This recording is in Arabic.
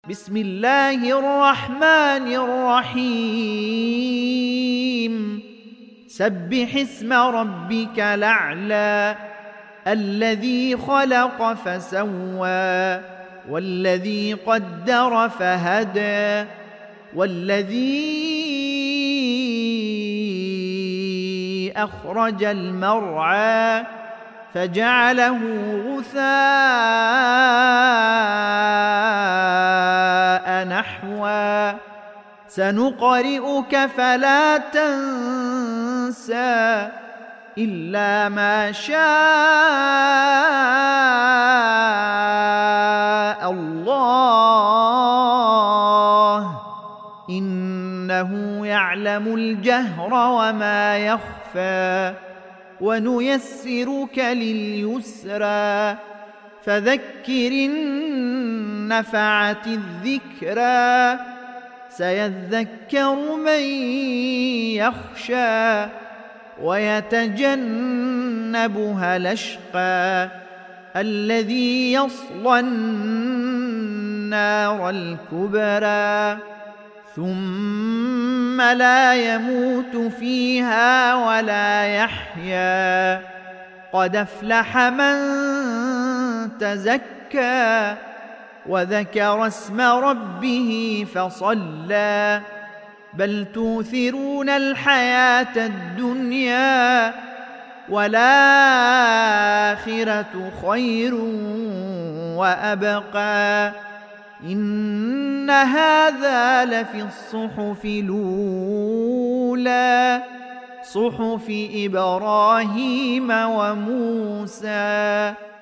بسم الله الرحمن الرحيم سبح اسم ربك الأعلى الذي خلق فسوى والذي قدر فهدى والذي أخرج المرعى فجعله غثاء نحوا سنقرئك فلا تنسى إلا ما شاء الله إنه يعلم الجهر وما يخفى ونيسرك لليسرى فذكر إن نفعت الذكرى سيذكر من يخشى ويتجنبها الأشقى الذي يصلى النار الكبرى ثم لا يموت فيها ولا يحيا قد أفلح من تزكى وذكر اسم ربه فصلى بل توثرون الحياة الدنيا والآخرة خير وأبقى إن هذا لفي الصحف الأولى صحف إبراهيم وموسى